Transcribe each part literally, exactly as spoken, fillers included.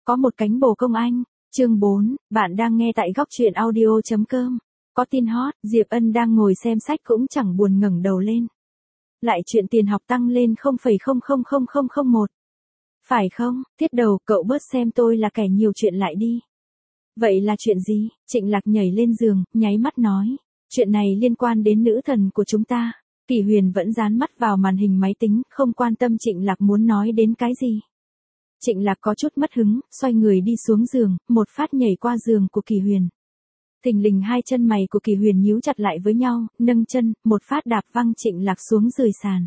Có một cánh bồ công anh, chương bốn, bạn đang nghe tại góc truyện audio.com. Có tin hot, Diệp Ân đang ngồi xem sách cũng chẳng buồn ngẩng đầu lên. Lại chuyện tiền học tăng lên không phẩy không không không không không một. Phải không, thiết đầu, cậu bớt xem tôi là kẻ nhiều chuyện lại đi. Vậy là chuyện gì? Trịnh Lạc nhảy lên giường, nháy mắt nói. Chuyện này liên quan đến nữ thần của chúng ta. Kỷ Huyền vẫn dán mắt vào màn hình máy tính, không quan tâm Trịnh Lạc muốn nói đến cái gì. Trịnh Lạc có chút mất hứng, xoay người đi xuống giường, một phát nhảy qua giường của Kỷ Huyền. Thình lình hai chân mày của Kỷ Huyền nhíu chặt lại với nhau, nâng chân, một phát đạp văng Trịnh Lạc xuống rời sàn.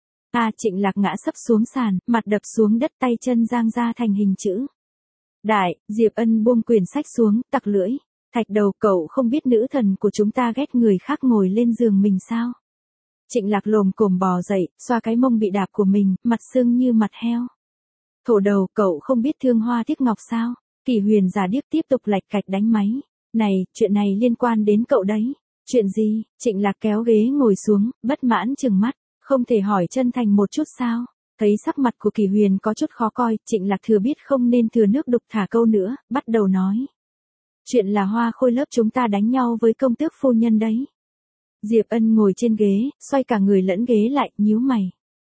À, Trịnh Lạc ngã sấp xuống sàn, mặt đập xuống đất, tay chân giang ra thành hình chữ đại. Diệp Ân buông quyển sách xuống, tặc lưỡi. Thạch đầu, cậu không biết nữ thần của chúng ta ghét người khác ngồi lên giường mình sao? Trịnh Lạc lồm cồm bò dậy, xoa cái mông bị đạp của mình, mặt sưng như mặt heo. Thổ đầu, cậu không biết thương hoa tiếc ngọc sao? Kỷ Huyền giả điếc tiếp tục lạch cạch đánh máy. Này, chuyện này liên quan đến cậu đấy. Chuyện gì? Trịnh Lạc kéo ghế ngồi xuống, bất mãn trừng mắt. Không thể hỏi chân thành một chút sao? Thấy sắc mặt của Kỷ Huyền có chút khó coi, Trịnh Lạc thừa biết không nên thừa nước đục thả câu nữa, bắt đầu nói. Chuyện là Hoa Khôi lớp chúng ta đánh nhau với công tước phu nhân đấy. Diệp Ân ngồi trên ghế, xoay cả người lẫn ghế lại, nhíu mày.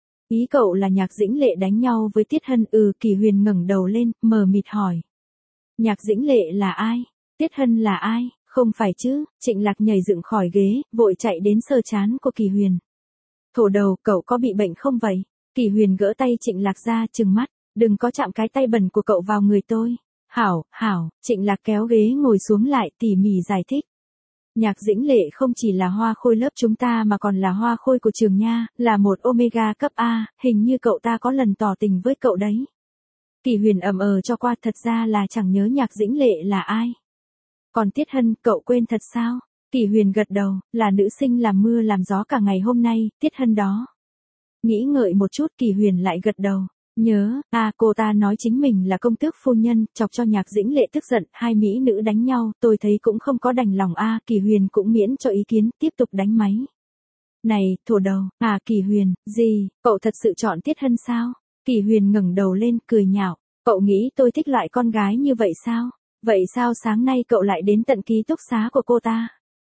Ý cậu là Nhạc Dĩnh Lệ đánh nhau với Tiết Hân? Ừ. Kỷ Huyền ngẩng đầu lên, mờ mịt hỏi. Nhạc Dĩnh Lệ là ai? Tiết Hân là ai? Không phải chứ? Trịnh Lạc nhảy dựng khỏi ghế, vội chạy đến sờ trán của Kỷ Huyền. Thổ đầu, cậu có bị bệnh không vậy? Kỷ Huyền gỡ tay Trịnh Lạc ra, trừng mắt. Đừng có chạm cái tay bẩn của cậu vào người tôi. Hảo, hảo. Trịnh Lạc kéo ghế ngồi xuống lại, tỉ mỉ giải thích. Nhạc Dĩnh Lệ không chỉ là Hoa Khôi lớp chúng ta mà còn là Hoa Khôi của trường nha, là một Omega cấp A, hình như cậu ta có lần tỏ tình với cậu đấy. Kỷ Huyền ậm ờ cho qua, thật ra là chẳng nhớ Nhạc Dĩnh Lệ là ai. Còn Tiết Hân, cậu quên thật sao? Kỷ Huyền gật đầu, là nữ sinh làm mưa làm gió cả ngày hôm nay, Tiết Hân đó. Nghĩ ngợi một chút, Kỷ Huyền lại gật đầu. Nhớ, à, cô ta nói chính mình là công tước phu nhân, chọc cho Nhạc Dĩnh Lệ tức giận, hai mỹ nữ đánh nhau, tôi thấy cũng không có đành lòng a. À, Kỷ Huyền cũng miễn cho ý kiến, tiếp tục đánh máy. Này, thổ đầu, à Kỷ Huyền, gì, cậu thật sự chọn Tiết Hân sao? Kỷ Huyền ngẩng đầu lên, cười nhạo, cậu nghĩ tôi thích loại con gái như vậy sao? Vậy sao sáng nay cậu lại đến tận ký túc xá của cô ta?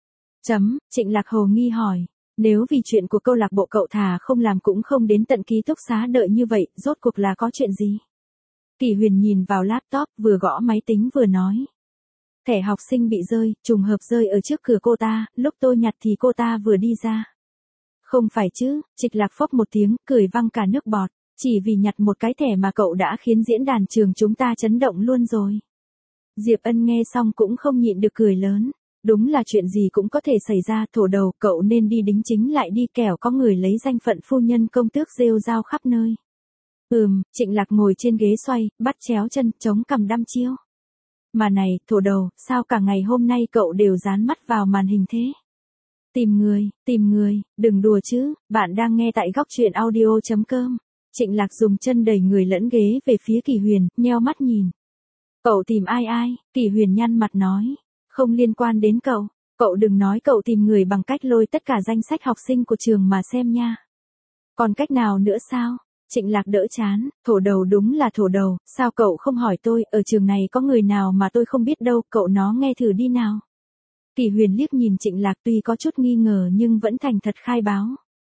Chấm, Trịnh Lạc hồ nghi hỏi. Nếu vì chuyện của câu lạc bộ cậu thà không làm cũng không đến tận ký túc xá đợi như vậy, rốt cuộc là có chuyện gì? Kỷ Huyền nhìn vào laptop, vừa gõ máy tính vừa nói. Thẻ học sinh bị rơi, trùng hợp rơi ở trước cửa cô ta, lúc tôi nhặt thì cô ta vừa đi ra. Không phải chứ? Trịnh Lạc phốc một tiếng, cười văng cả nước bọt, chỉ vì nhặt một cái thẻ mà cậu đã khiến diễn đàn trường chúng ta chấn động luôn rồi. Diệp Ân nghe xong cũng không nhịn được cười lớn. Đúng là chuyện gì cũng có thể xảy ra, thổ đầu, cậu nên đi đính chính lại đi, kẻo có người lấy danh phận phu nhân công tước rêu rao khắp nơi. Ừm, Trịnh Lạc ngồi trên ghế xoay, bắt chéo chân, chống cằm đăm chiêu. Mà này, thổ đầu, sao cả ngày hôm nay cậu đều dán mắt vào màn hình thế? Tìm người, tìm người, đừng đùa chứ, bạn đang nghe tại góc truyện audio.com. Trịnh Lạc dùng chân đẩy người lẫn ghế về phía Kỷ Huyền, nheo mắt nhìn. Cậu tìm ai ai? Kỷ Huyền nhăn mặt nói. Không liên quan đến cậu, cậu đừng nói cậu tìm người bằng cách lôi tất cả danh sách học sinh của trường mà xem nha. Còn cách nào nữa sao? Trịnh Lạc đỡ chán, thổ đầu đúng là thổ đầu, sao cậu không hỏi tôi, ở trường này có người nào mà tôi không biết đâu, cậu nó nghe thử đi nào. Kỷ Huyền liếc nhìn Trịnh Lạc tuy có chút nghi ngờ nhưng vẫn thành thật khai báo.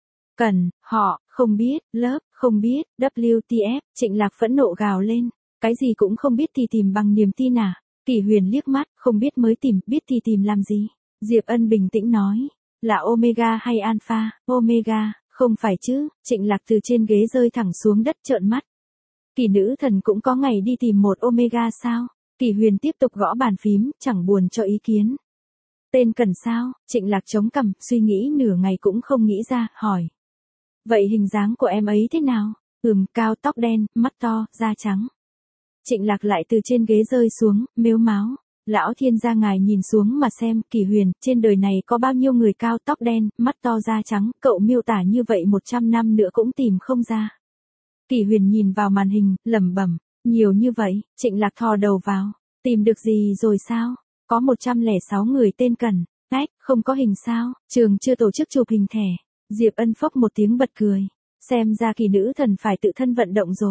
Cần, họ, không biết, lớp, không biết, W T F, Trịnh Lạc phẫn nộ gào lên, cái gì cũng không biết thì tìm bằng niềm tin à? Kỷ Huyền liếc mắt, không biết mới tìm, biết thì tìm làm gì? Diệp Ân bình tĩnh nói, là Omega hay Alpha? Omega, không phải chứ? Trịnh Lạc từ trên ghế rơi thẳng xuống đất trợn mắt. Kỳ nữ thần cũng có ngày đi tìm một Omega sao? Kỷ Huyền tiếp tục gõ bàn phím, chẳng buồn cho ý kiến. Tên Cần sao? Trịnh Lạc chống cằm, suy nghĩ nửa ngày cũng không nghĩ ra, hỏi. Vậy hình dáng của em ấy thế nào? Ừm, cao, tóc đen, mắt to, da trắng. Trịnh Lạc lại từ trên ghế rơi xuống, mếu máo. Lão thiên gia ngài nhìn xuống mà xem, Kỷ Huyền, trên đời này có bao nhiêu người cao tóc đen, mắt to da trắng, cậu miêu tả như vậy một trăm năm nữa cũng tìm không ra. Kỷ Huyền nhìn vào màn hình, lẩm bẩm, nhiều như vậy, Trịnh Lạc thò đầu vào, tìm được gì rồi sao? Có một trăm lẻ sáu người tên Cần, ách, không có hình sao, trường chưa tổ chức chụp hình thẻ. Diệp Ân phốc một tiếng bật cười, xem ra kỳ nữ thần phải tự thân vận động rồi.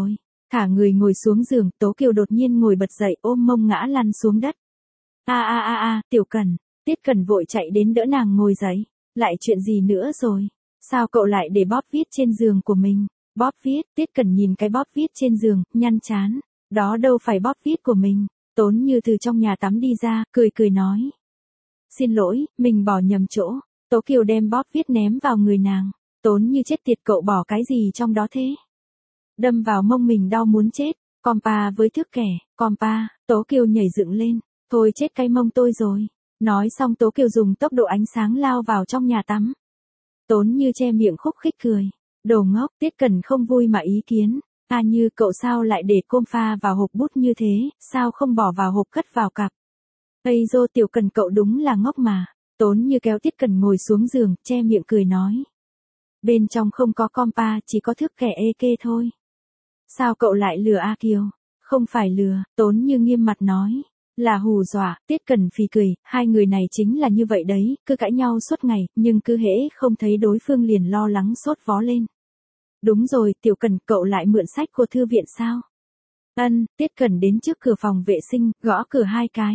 Thả người ngồi xuống giường, Tố Kiều đột nhiên ngồi bật dậy ôm mông ngã lăn xuống đất. A a a a, Tiểu Cần, Tiết Cần vội chạy đến đỡ nàng ngồi dậy. Lại chuyện gì nữa rồi? Sao cậu lại để bóp viết trên giường của mình? Bóp viết, Tiết Cần nhìn cái bóp viết trên giường, nhăn chán. Đó đâu phải bóp viết của mình. Tốn Như từ trong nhà tắm đi ra, cười cười nói. Xin lỗi, mình bỏ nhầm chỗ. Tố Kiều đem bóp viết ném vào người nàng. Tốn Như chết tiệt, cậu bỏ cái gì trong đó thế? Đâm vào mông mình đau muốn chết. Compa với thước kẻ, compa, Tố Kiều nhảy dựng lên. Thôi chết cái mông tôi rồi. Nói xong Tố Kiều dùng tốc độ ánh sáng lao vào trong nhà tắm. Tốn Như che miệng khúc khích cười. Đồ ngốc, Tiết Cần không vui mà ý kiến. À Như, cậu sao lại để compa vào hộp bút như thế, sao không bỏ vào hộp cất vào cặp? Ây dô, Tiểu Cần cậu đúng là ngốc mà. Tốn Như kéo Tiết Cần ngồi xuống giường, che miệng cười nói. Bên trong không có compa, chỉ có thước kẻ ê kê thôi. Sao cậu lại lừa A Kiều? Không phải lừa, Tốn Như nghiêm mặt nói. Là hù dọa. Tiết Cần phì cười, hai người này chính là như vậy đấy, cứ cãi nhau suốt ngày, nhưng cứ hễ không thấy đối phương liền lo lắng sốt vó lên. Đúng rồi, Tiểu Cần, cậu lại mượn sách của thư viện sao? Ân, Tiết Cần đến trước cửa phòng vệ sinh, gõ cửa hai cái.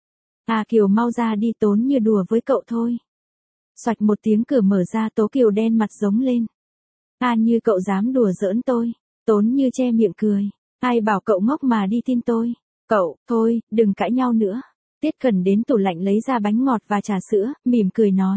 À Kiều mau ra đi, Tốn Như đùa với cậu thôi. Xoạch một tiếng cửa mở ra, Tố Kiều đen mặt giống lên. À Như, cậu dám đùa giỡn tôi. Tốn Như che miệng cười. Ai bảo cậu ngốc mà đi tin tôi. Cậu, thôi, đừng cãi nhau nữa. Tiết Cần đến tủ lạnh lấy ra bánh ngọt và trà sữa, mỉm cười nói.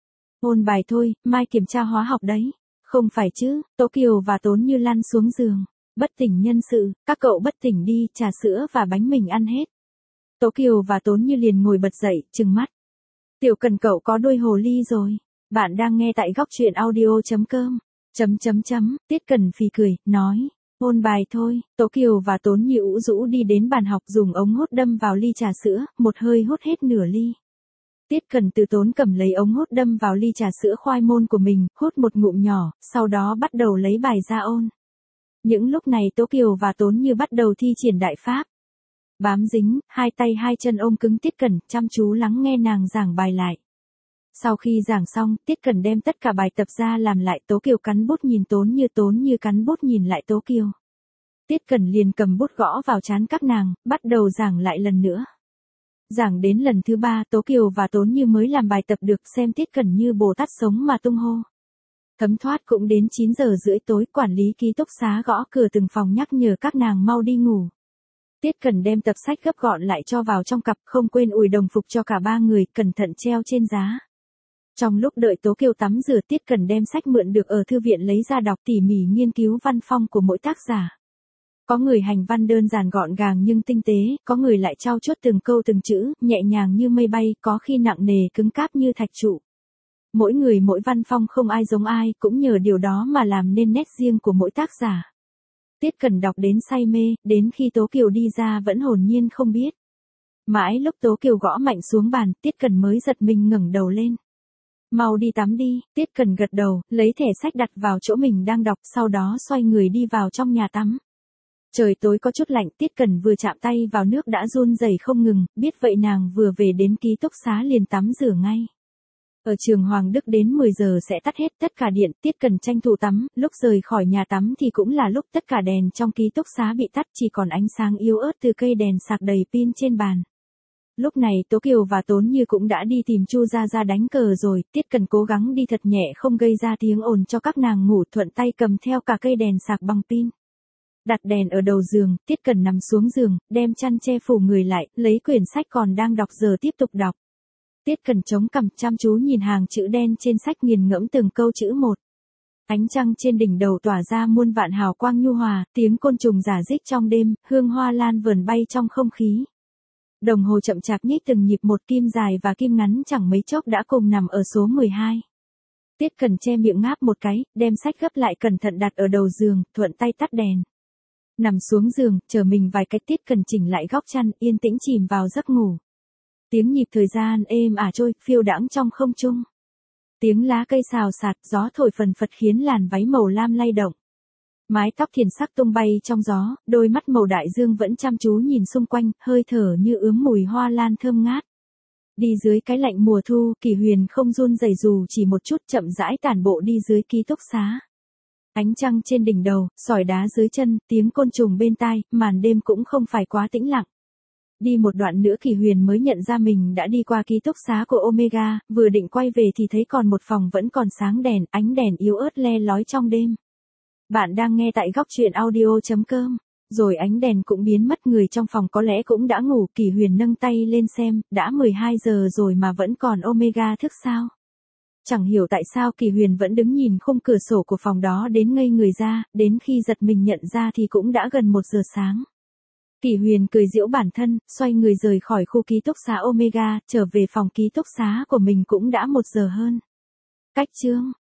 Ôn bài thôi, mai kiểm tra hóa học đấy. Không phải chứ, Tố Kiều và Tốn Như lăn xuống giường. Bất tỉnh nhân sự, các cậu bất tỉnh đi, trà sữa và bánh mình ăn hết. Tố Kiều và Tốn Như liền ngồi bật dậy, trừng mắt. Tiểu Cần cậu có đôi hồ ly rồi. Bạn đang nghe tại góc truyện audio.com. Chấm chấm chấm, Tiết Cần phì cười, nói. Ôn bài thôi, Tố Kiều và Tốn Như ủ rũ đi đến bàn học dùng ống hút đâm vào ly trà sữa, một hơi hút hết nửa ly. Tiết Cần từ tốn cầm lấy ống hút đâm vào ly trà sữa khoai môn của mình, hút một ngụm nhỏ, sau đó bắt đầu lấy bài ra ôn. Những lúc này Tố Kiều và Tốn Như bắt đầu thi triển đại pháp. Bám dính, hai tay hai chân ôm cứng Tiết Cần, chăm chú lắng nghe nàng giảng bài lại. Sau khi giảng xong, Tiết Cần đem tất cả bài tập ra làm lại. Tố Kiều cắn bút nhìn Tốn Như, Tốn Như cắn bút nhìn lại Tố Kiều. Tiết Cần liền cầm bút gõ vào trán các nàng, bắt đầu giảng lại lần nữa. Giảng đến lần thứ ba, Tố Kiều và Tốn Như mới làm bài tập được, xem Tiết Cần như Bồ Tát sống mà tung hô. Thấm thoát cũng đến chín giờ rưỡi tối, quản lý ký túc xá gõ cửa từng phòng nhắc nhở các nàng mau đi ngủ. Tiết Cần đem tập sách gấp gọn lại cho vào trong cặp, không quên ủi đồng phục cho cả ba người, cẩn thận treo trên giá. Trong lúc đợi Tố Kiều tắm rửa, Tiết Cần đem sách mượn được ở thư viện lấy ra đọc, tỉ mỉ nghiên cứu văn phong của mỗi tác giả. Có người hành văn đơn giản gọn gàng nhưng tinh tế, có người lại trau chuốt từng câu từng chữ, nhẹ nhàng như mây bay, có khi nặng nề cứng cáp như thạch trụ. Mỗi người mỗi văn phong không ai giống ai, cũng nhờ điều đó mà làm nên nét riêng của mỗi tác giả. Tiết Cần đọc đến say mê, đến khi Tố Kiều đi ra vẫn hồn nhiên không biết. Mãi lúc Tố Kiều gõ mạnh xuống bàn, Tiết Cần mới giật mình ngẩng đầu lên. Mau đi tắm đi, Tiết Cần gật đầu, lấy thẻ sách đặt vào chỗ mình đang đọc, sau đó xoay người đi vào trong nhà tắm. Trời tối có chút lạnh, Tiết Cần vừa chạm tay vào nước đã run rẩy không ngừng, biết vậy nàng vừa về đến ký túc xá liền tắm rửa ngay. Ở trường Hoàng Đức đến mười giờ sẽ tắt hết tất cả điện, Tiết Cần tranh thủ tắm, lúc rời khỏi nhà tắm thì cũng là lúc tất cả đèn trong ký túc xá bị tắt, chỉ còn ánh sáng yếu ớt từ cây đèn sạc đầy pin trên bàn. Lúc này Tố Kiều và Tốn Như cũng đã đi tìm Chu Gia Gia đánh cờ rồi, Tiết Cần cố gắng đi thật nhẹ không gây ra tiếng ồn cho các nàng ngủ, thuận tay cầm theo cả cây đèn sạc bằng pin. Đặt đèn ở đầu giường, Tiết Cần nằm xuống giường, đem chăn che phủ người lại, lấy quyển sách còn đang đọc giờ tiếp tục đọc. Tiết Cần chống cằm chăm chú nhìn hàng chữ đen trên sách, nghiền ngẫm từng câu chữ một. Ánh trăng trên đỉnh đầu tỏa ra muôn vạn hào quang nhu hòa, tiếng côn trùng rả rích trong đêm, hương hoa lan vờn bay trong không khí. Đồng hồ chậm chạp nhích từng nhịp một, kim dài và kim ngắn chẳng mấy chốc đã cùng nằm ở số mười hai. Tiết Cần che miệng ngáp một cái, đem sách gấp lại cẩn thận đặt ở đầu giường, thuận tay tắt đèn. Nằm xuống giường, chờ mình vài cái, Tiết Cần chỉnh lại góc chăn, yên tĩnh chìm vào giấc ngủ. Tiếng nhịp thời gian êm ả trôi, phiêu đãng trong không trung. Tiếng lá cây xào xạc, gió thổi phần phật khiến làn váy màu lam lay động. Mái tóc thiền sắc tung bay trong gió, đôi mắt màu đại dương vẫn chăm chú nhìn xung quanh, hơi thở như ướm mùi hoa lan thơm ngát. Đi dưới cái lạnh mùa thu, Kỳ Huyền không run rẩy dù chỉ một chút, chậm rãi tản bộ đi dưới ký túc xá. Ánh trăng trên đỉnh đầu, sỏi đá dưới chân, tiếng côn trùng bên tai, màn đêm cũng không phải quá tĩnh lặng. Đi một đoạn nữa Kỳ Huyền mới nhận ra mình đã đi qua ký túc xá của Omega, vừa định quay về thì thấy còn một phòng vẫn còn sáng đèn, ánh đèn yếu ớt le lói trong đêm. Bạn đang nghe tại góc truyện audio.com. Rồi ánh đèn cũng biến mất, người trong phòng có lẽ cũng đã ngủ. Kỳ Huyền nâng tay lên xem, đã mười hai giờ rồi mà vẫn còn Omega thức sao? Chẳng hiểu tại sao Kỳ Huyền vẫn đứng nhìn khung cửa sổ của phòng đó đến ngây người ra, đến khi giật mình nhận ra thì cũng đã gần một giờ sáng. Kỳ Huyền cười giễu bản thân, xoay người rời khỏi khu ký túc xá Omega, trở về phòng ký túc xá của mình cũng đã một giờ hơn. Cách chương